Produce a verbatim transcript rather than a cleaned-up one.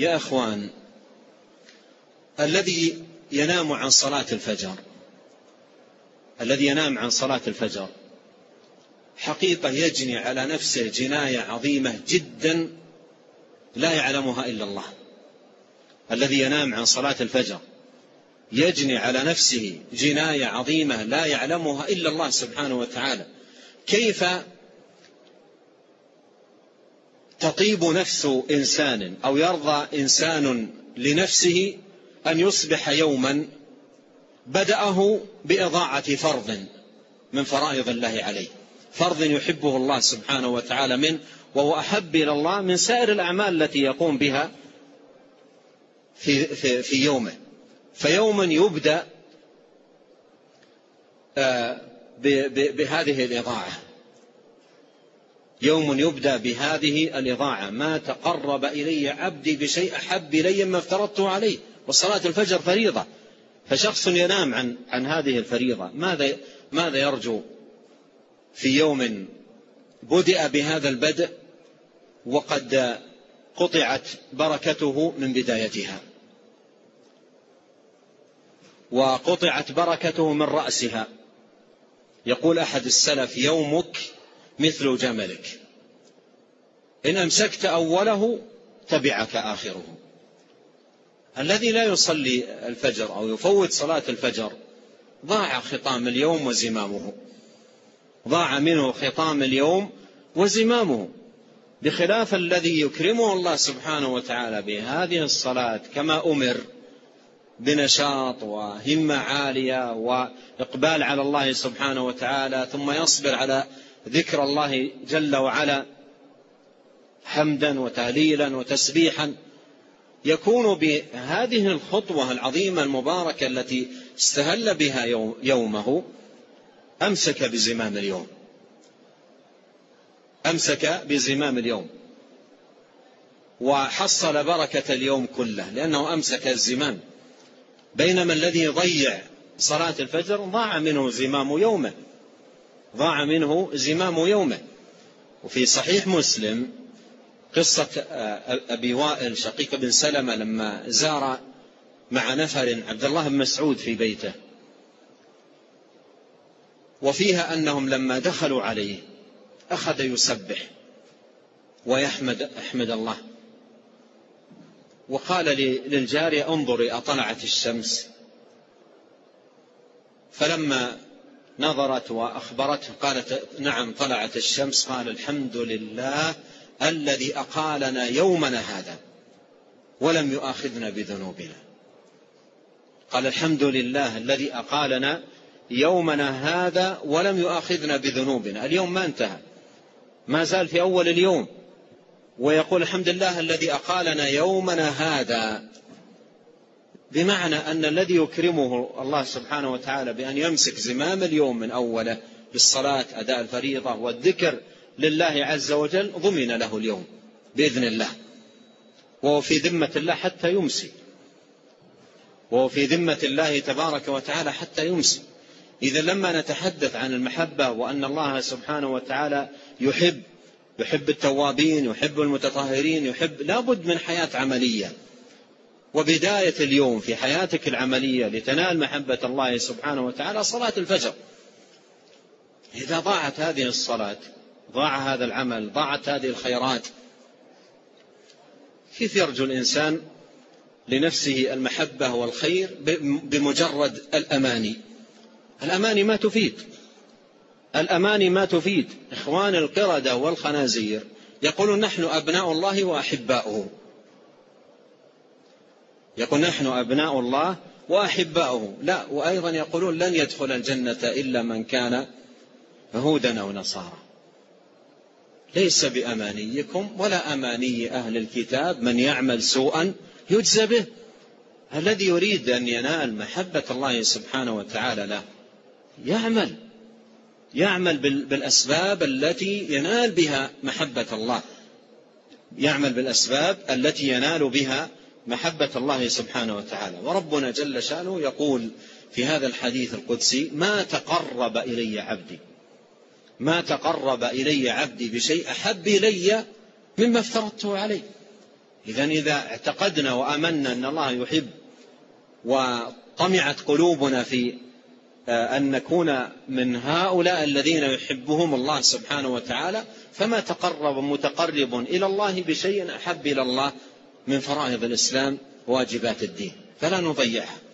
يا أخوان، الذي ينام عن صلاة الفجر الذي ينام عن صلاة الفجر حقيقة يجني على نفسه جناية عظيمة جدا لا يعلمها إلا الله. الذي ينام عن صلاة الفجر يجني على نفسه جناية عظيمة لا يعلمها إلا الله سبحانه وتعالى. كيف تطيب نفس إنسان أو يرضى إنسان لنفسه أن يصبح يوما بدأه بإضاعة فرض من فرائض الله عليه، فرض يحبه الله سبحانه وتعالى منه، وهو أحب إلى الله من سائر الأعمال التي يقوم بها في, في, في يومه. فيوما يبدأ بهذه الإضاعة، يوم يبدأ بهذه الإضاعة. ما تقرب إلي عبدي بشيء أحب إلي مما افترضته عليه، وصلاة الفجر فريضة. فشخص ينام عن, عن هذه الفريضة ماذا, ماذا يرجو في يوم بدأ بهذا البدء وقد قطعت بركته من بدايتها، وقطعت بركته من رأسها؟ يقول أحد السلف: يومك مثل جملك، إن أمسكت أوله تبعك آخره. الذي لا يصلي الفجر أو يفوت صلاة الفجر ضاع خطام اليوم وزمامه، ضاع منه خطام اليوم وزمامه، بخلاف الذي يكرمه الله سبحانه وتعالى بهذه الصلاة كما أمر، بنشاط وهمة عالية وإقبال على الله سبحانه وتعالى، ثم يصبر على ذكر الله جل وعلا حمدا وتهليلا وتسبيحا، يكون بهذه الخطوة العظيمة المباركة التي استهل بها يومه أمسك بزمام اليوم، أمسك بزمام اليوم وحصل بركة اليوم كله، لأنه أمسك الزمام. بينما الذي ضيع صلاة الفجر ضاع منه زمام يومه، ضاع منه زمام يومه. وفي صحيح مسلم قصة أبي وائل شقيق بن سلمة لما زار مع نفر عبد الله بن مسعود في بيته، وفيها أنهم لما دخلوا عليه أخذ يسبح ويحمد أحمد الله، وقال للجارية: انظري أطلعت الشمس؟ فلما نظرت وأخبرته قالت: نعم طلعت الشمس. قال: الحمد لله الذي أقالنا يومنا هذا ولم يؤاخذنا بذنوبنا. قال: الحمد لله الذي أقالنا يومنا هذا ولم يؤاخذنا بذنوبنا. اليوم ما انتهى، ما زال في أول اليوم، ويقول: الحمد لله الذي أقالنا يومنا هذا، بمعنى أن الذي يكرمه الله سبحانه وتعالى بأن يمسك زمام اليوم من أوله بالصلاة أداء الفريضة والذكر لله عز وجل ضمن له اليوم بإذن الله، وهو في ذمة الله حتى يمسي، وهو في ذمة الله تبارك وتعالى حتى يمسي. إذا لما نتحدث عن المحبة وأن الله سبحانه وتعالى يحب يحب التوابين، يحب المتطهرين، يحب، لابد من حياة عملية. وبداية اليوم في حياتك العملية لتنال محبة الله سبحانه وتعالى صلاة الفجر. إذا ضاعت هذه الصلاة، ضاع هذا العمل، ضاعت هذه الخيرات، كيف يرجو الإنسان لنفسه المحبة والخير بمجرد الأماني؟ الأماني ما تفيد، الأماني ما تفيد. إخوان القردة والخنازير يقولون: نحن أبناء الله وأحباؤه، يقول: نحن أبناء الله وأحباؤه. لا، وأيضا يقولون: لن يدخل الجنة إلا من كان يهودا أو نصارى. ليس بأمانيكم ولا أماني أهل الكتاب، من يعمل سوءا يجزى به. الذي يريد أن ينال محبة الله سبحانه وتعالى له يعمل يعمل بالأسباب التي ينال بها محبة الله، يعمل بالأسباب التي ينال بها محبة الله سبحانه وتعالى. وربنا جل شأنه يقول في هذا الحديث القدسي: ما تقرب إلي عبدي ما تقرب إلي عبدي بشيء أحب إلي مما افترضته عليه. إذن إذا اعتقدنا وآمنا أن الله يحب وطمعت قلوبنا في أن نكون من هؤلاء الذين يحبهم الله سبحانه وتعالى، فما تقرب متقرب إلى الله بشيء أحب إلى الله من فرائض الإسلام وواجبات الدين، فلا نضيعها.